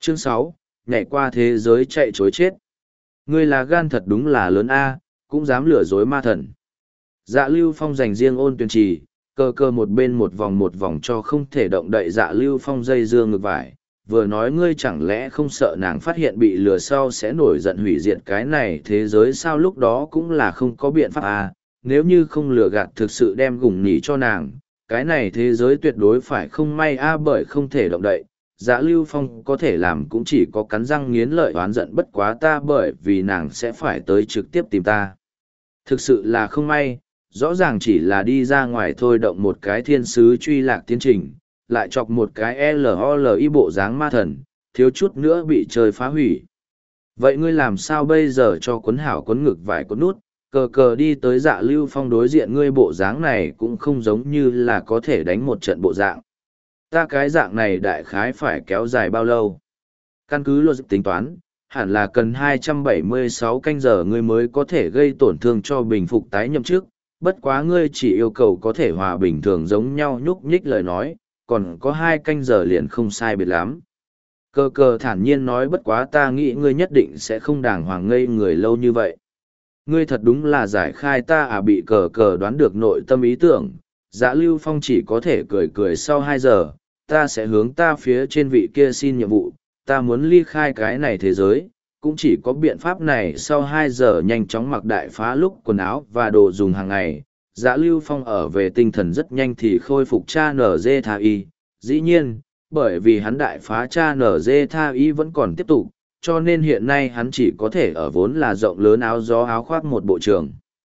Chương 6, nhảy qua thế giới chạy chối chết. Ngươi là gan thật đúng là lớn a, cũng dám lừa dối ma thần. Dạ Lưu Phong dành riêng Ôn Tuyền Trì, cơ cơ một bên một vòng cho không thể động đậy Dạ Lưu Phong dây dưa ngược vải. Vừa nói ngươi chẳng lẽ không sợ nàng phát hiện bị lừa sau sẽ nổi giận hủy diệt cái này thế giới sao, lúc đó cũng là không có biện pháp à, nếu như không lừa gạt thực sự đem gùng nỉ cho nàng, cái này thế giới tuyệt đối phải không may a, bởi không thể động đậy. Dạ Lưu Phong có thể làm cũng chỉ có cắn răng nghiến lợi oán giận, bất quá ta bởi vì nàng sẽ phải tới trực tiếp tìm ta. Thực sự là không may, rõ ràng chỉ là đi ra ngoài thôi động một cái thiên sứ truy lạc tiến trình, lại chọc một cái LOLI bộ dáng ma thần, thiếu chút nữa bị trời phá hủy. Vậy ngươi làm sao bây giờ cho quấn hảo quấn ngực vải quấn nút, cờ cờ đi tới Dạ Lưu Phong đối diện, ngươi bộ dáng này cũng không giống như là có thể đánh một trận bộ dạng. Ta cái dạng này đại khái phải kéo dài bao lâu? Căn cứ luật tính toán, hẳn là cần 276 canh giờ ngươi mới có thể gây tổn thương cho bình phục tái nhậm chức, bất quá ngươi chỉ yêu cầu có thể hòa bình thường giống nhau nhúc nhích lời nói, còn có 2 canh giờ liền không sai biệt lắm. Cờ cờ thản nhiên nói, bất quá ta nghĩ ngươi nhất định sẽ không đàng hoàng ngây người lâu như vậy. Ngươi thật đúng là giải khai ta à, bị cờ cờ đoán được nội tâm ý tưởng. Dạ Lưu Phong chỉ có thể cười cười, sau 2 giờ, ta sẽ hướng ta phía trên vị kia xin nhiệm vụ, ta muốn ly khai cái này thế giới, cũng chỉ có biện pháp này. Sau 2 giờ nhanh chóng mặc đại phá lúc quần áo và đồ dùng hàng ngày, Dạ Lưu Phong ở về tinh thần rất nhanh thì khôi phục cha nở dê tha y. Dĩ nhiên, bởi vì hắn đại phá cha nở dê tha y vẫn còn tiếp tục, cho nên hiện nay hắn chỉ có thể ở vốn là rộng lớn áo gió áo khoác một bộ trường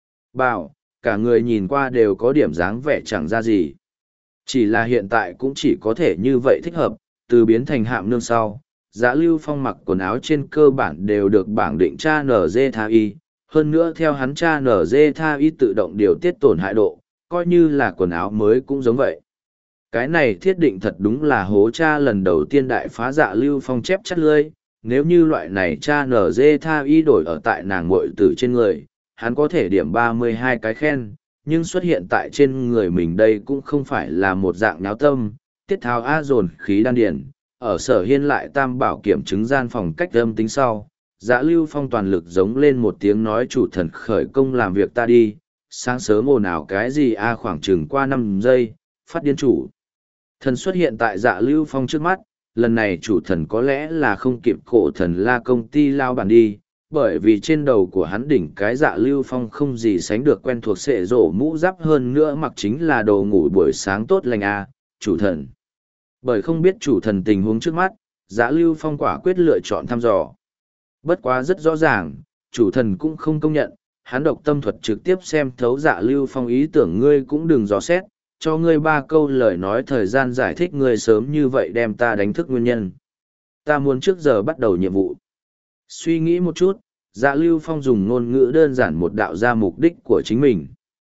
bảo, cả người nhìn qua đều có điểm dáng vẻ chẳng ra gì. Chỉ là hiện tại cũng chỉ có thể như vậy thích hợp, từ biến thành hạm nương sau, Dạ Lưu Phong mặc quần áo trên cơ bản đều được bảng định cha nở dê tha y, hơn nữa theo hắn cha nở dê tha y tự động điều tiết tổn hại độ, coi như là quần áo mới cũng giống vậy. Cái này thiết định thật đúng là hố cha lần đầu tiên đại phá. Dạ Lưu Phong chép chắt lưỡi, nếu như loại này cha nở dê tha y đổi ở tại nàng muội tử trên người, hắn có thể điểm 32 cái khen, nhưng xuất hiện tại trên người mình đây cũng không phải là một dạng náo tâm, tiết tháo a dồn khí đan điển. Ở Sở Hiên lại tam bảo kiểm chứng gian phòng cách âm tính sau, Dạ Lưu Phong toàn lực giống lên một tiếng nói, chủ thần khởi công làm việc ta đi, sáng sớm ồn ào cái gì a, khoảng chừng qua 5 giây, phát điên chủ thần xuất hiện tại Dạ Lưu Phong trước mắt. Lần này chủ thần có lẽ là không kịp cổ thần la công ty lao bản đi, bởi vì trên đầu của hắn đỉnh cái Dạ Lưu Phong không gì sánh được quen thuộc sệ rổ mũ giáp, hơn nữa mặc chính là đồ ngủ buổi sáng tốt lành a, chủ thần. Bởi không biết chủ thần tình huống trước mắt, Dạ Lưu Phong quả quyết lựa chọn thăm dò. Bất quá rất rõ ràng, chủ thần cũng không công nhận, hắn độc tâm thuật trực tiếp xem thấu Dạ Lưu Phong ý tưởng, ngươi cũng đừng dò xét, cho ngươi 3 câu lời nói thời gian giải thích ngươi sớm như vậy đem ta đánh thức nguyên nhân. Ta muốn trước giờ bắt đầu nhiệm vụ. Suy nghĩ một chút, Dạ Lưu Phong dùng ngôn ngữ đơn giản một đạo ra mục đích của chính mình.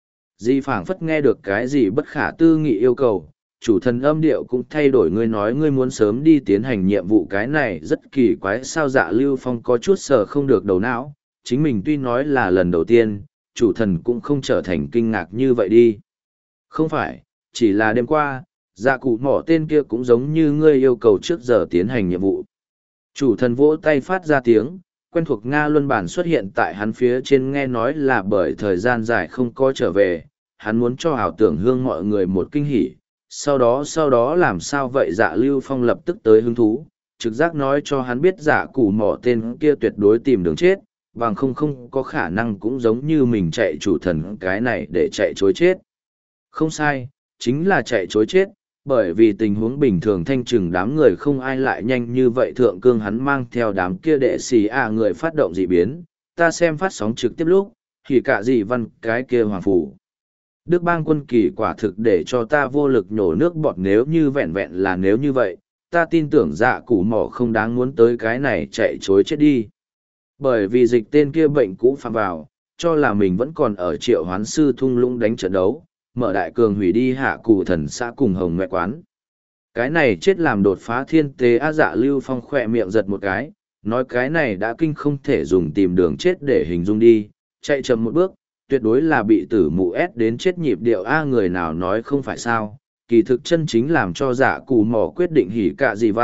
Di phảng phất nghe được cái gì bất khả tư nghị yêu cầu, chủ thần âm điệu cũng thay đổi, ngươi nói ngươi muốn sớm đi tiến hành nhiệm vụ, cái này rất kỳ quái sao. Dạ Lưu Phong có chút sờ không được đầu não, chính mình tuy nói là lần đầu tiên, chủ thần cũng không trở thành kinh ngạc như vậy đi. Không phải, chỉ là đêm qua, dạ cụ mỏ tên kia cũng giống như ngươi yêu cầu trước giờ tiến hành nhiệm vụ. Chủ thần vỗ tay phát ra tiếng, quen thuộc Nga luân bản xuất hiện tại hắn phía trên, nghe nói là bởi thời gian dài không có trở về, hắn muốn cho ảo tưởng hương mọi người một kinh hỉ. Sau đó làm sao vậy? Dạ Lưu Phong lập tức tới hứng thú, trực giác nói cho hắn biết dạ cụ mỏ tên kia tuyệt đối tìm đường chết, bằng không có khả năng cũng giống như mình chạy chủ thần cái này để chạy chối chết. Không sai, chính là chạy chối chết, bởi vì tình huống bình thường thanh trừng đám người không ai lại nhanh như vậy. Thượng cương hắn mang theo đám kia đệ sĩ người phát động dị biến, ta xem phát sóng trực tiếp lúc, thì cả dị văn cái kia hoàng phủ. Đức bang quân kỳ quả thực để cho ta vô lực nhổ nước bọt, nếu như vẹn vẹn là nếu như vậy, ta tin tưởng dạ cụ mỏ không đáng muốn tới cái này chạy chối chết đi. Bởi vì dịch tên kia bệnh cũ phạm vào, cho là mình vẫn còn ở Triệu Hoán Sư thung lũng đánh trận đấu, mở đại cường hủy đi hạ cụ thần xã cùng hồng mẹ quán. Cái này chết làm đột phá thiên tế a. Dạ Lưu Phong khỏe miệng giật một cái, nói cái này đã kinh không thể dùng tìm đường chết để hình dung đi, chạy chậm một bước, tuyệt đối là bị tử mụ ép đến chết nhịp điệu a. Người nào nói không phải sao, kỳ thực chân chính làm cho dạ cụ mỏ quyết định hỉ cạ dị văn,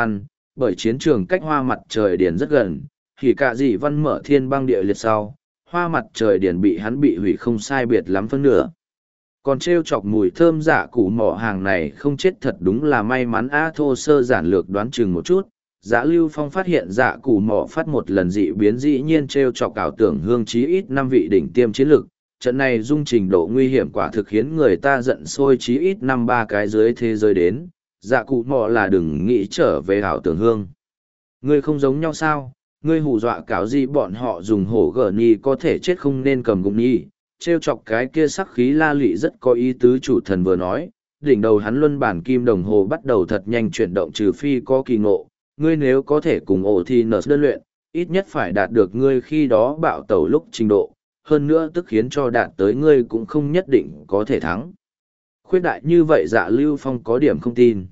Bởi chiến trường cách hoa mặt trời điển rất gần, thì cả dì văn mở thiên băng địa liệt sau, hoa mặt trời điển bị hắn bị hủy không sai biệt lắm phân nửa. Còn trêu chọc mùi thơm dạ củ mỏ hàng này không chết thật đúng là may mắn. Thô sơ giản lược đoán chừng một chút, Dạ Lưu Phong phát hiện dạ củ mỏ phát một lần dị biến dĩ nhiên trêu chọc ảo tưởng hương chí ít 5 vị đỉnh tiêm chiến lực. Trận này dung trình độ nguy hiểm quả thực khiến người ta giận sôi chí ít 5-3 cái dưới thế giới đến. Dạ cụ mỏ là đừng nghĩ trở về ảo tưởng hương. Ngươi không giống nhau sao? Ngươi hù dọa cáo gì bọn họ dùng hổ gở nhi có thể chết không nên cầm gục nhi. Trêu chọc cái kia sắc khí la lụy rất có ý tứ. Chủ thần vừa nói, đỉnh đầu hắn luân bản kim đồng hồ bắt đầu thật nhanh chuyển động, trừ phi có kỳ ngộ. Ngươi nếu có thể cùng ổ thì nợ đơn luyện, ít nhất phải đạt được ngươi khi đó bạo tẩu lúc trình độ, hơn nữa tức khiến cho đạt tới ngươi cũng không nhất định có thể thắng. Khuyết đại như vậy Dạ Lưu Phong có điểm không tin.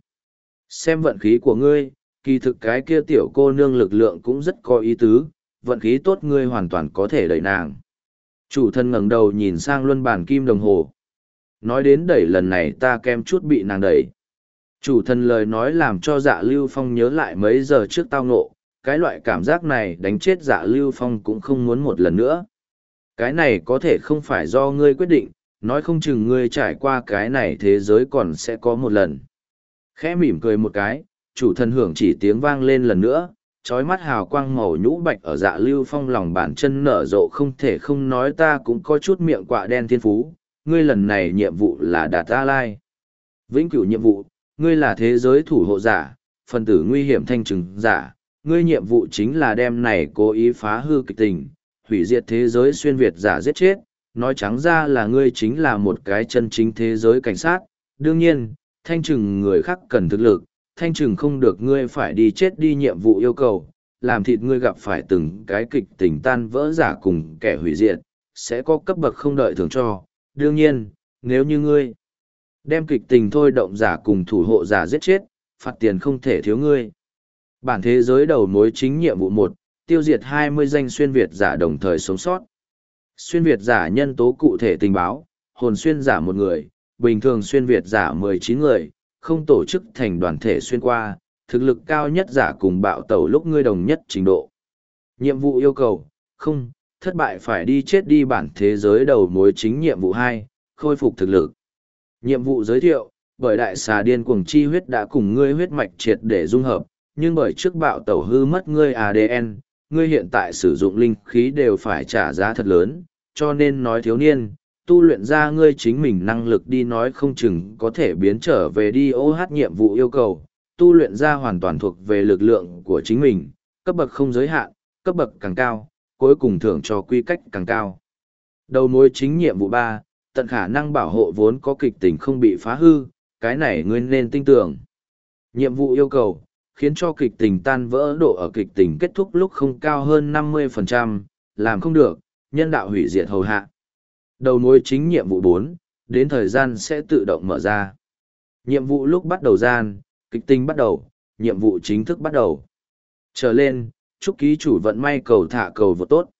Xem vận khí của ngươi, kỳ thực cái kia tiểu cô nương lực lượng cũng rất có ý tứ, vận khí tốt ngươi hoàn toàn có thể đẩy nàng. Chủ thân ngẩng đầu nhìn sang luân bản kim đồng hồ. Nói đến đẩy lần này ta kem chút bị nàng đẩy. Chủ thần lời nói làm cho Dạ Lưu Phong nhớ lại mấy giờ trước tao ngộ, cái loại cảm giác này đánh chết Dạ Lưu Phong cũng không muốn một lần nữa. Cái này có thể không phải do ngươi quyết định, nói không chừng ngươi trải qua cái này thế giới còn sẽ có một lần. Khẽ mỉm cười một cái, chủ thần hưởng chỉ tiếng vang lên lần nữa, trói mắt hào quang màu nhũ bạch ở Dạ Lưu Phong lòng bàn chân nở rộ, không thể không nói ta cũng có chút miệng quạ đen thiên phú, ngươi lần này nhiệm vụ là đạt A Lai. Vĩnh cửu nhiệm vụ, ngươi là thế giới thủ hộ giả, phần tử nguy hiểm thanh trừng giả, ngươi nhiệm vụ chính là đem này cố ý phá hư kịch tình, hủy diệt thế giới xuyên Việt giả giết chết, nói trắng ra là ngươi chính là một cái chân chính thế giới cảnh sát. Đương nhiên, thanh trừng người khác cần thực lực, thanh trừng không được ngươi phải đi chết đi nhiệm vụ yêu cầu, làm thịt ngươi gặp phải từng cái kịch tình tan vỡ giả cùng kẻ hủy diệt, sẽ có cấp bậc không đợi thưởng cho. Đương nhiên, nếu như ngươi đem kịch tình thôi động giả cùng thủ hộ giả giết chết, phạt tiền không thể thiếu ngươi. Bản thế giới đầu mối chính nhiệm vụ 1, tiêu diệt 20 danh xuyên Việt giả đồng thời sống sót. Xuyên Việt giả nhân tố cụ thể tình báo, hồn xuyên giả 1 người, bình thường xuyên Việt giả 19 người, không tổ chức thành đoàn thể xuyên qua, thực lực cao nhất giả cùng bạo tẩu lúc ngươi đồng nhất trình độ. Nhiệm vụ yêu cầu, không, thất bại phải đi chết đi. Bản thế giới đầu mối chính nhiệm vụ 2, khôi phục thực lực. Nhiệm vụ giới thiệu, bởi đại xà điên cuồng chi huyết đã cùng ngươi huyết mạch triệt để dung hợp, nhưng bởi trước bạo tẩu hư mất ngươi ADN, ngươi hiện tại sử dụng linh khí đều phải trả giá thật lớn, cho nên nói thiếu niên, tu luyện ra ngươi chính mình năng lực đi nói không chừng có thể biến trở về đi. OH nhiệm vụ yêu cầu, tu luyện ra hoàn toàn thuộc về lực lượng của chính mình, cấp bậc không giới hạn, cấp bậc càng cao, cuối cùng thưởng cho quy cách càng cao. Đầu mối chính nhiệm vụ 3, tận khả năng bảo hộ vốn có kịch tình không bị phá hư, cái này ngươi nên tin tưởng. Nhiệm vụ yêu cầu, khiến cho kịch tình tan vỡ độ ở kịch tình kết thúc lúc không cao hơn 50%, làm không được, nhân đạo hủy diệt hầu hạ. Đầu mối chính nhiệm vụ 4, đến thời gian sẽ tự động mở ra. Nhiệm vụ lúc bắt đầu gian, kịch tình bắt đầu, nhiệm vụ chính thức bắt đầu. Trở lên, chúc ký chủ vận may cầu thả cầu vô tốt.